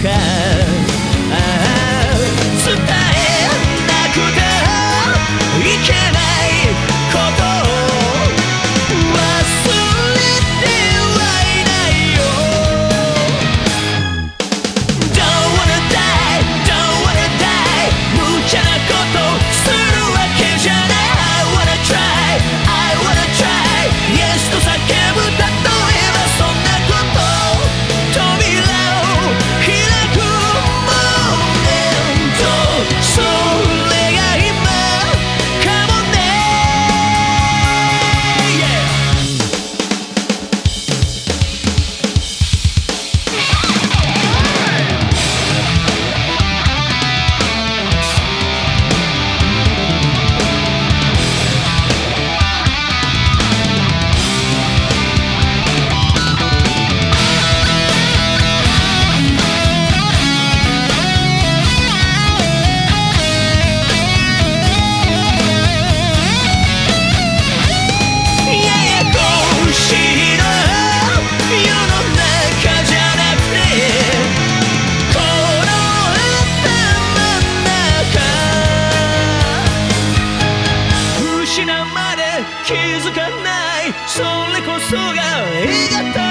か、伝えなくていけないことを忘れてはいないよ。 Don't wanna die, don't wanna die 無茶なことするわけじゃない。 I wanna try, I wanna try Yes と叫ぶ。例えばそんなこと扉を開くモーメント、それが今かもね。 Yeah.気づかない、それこそが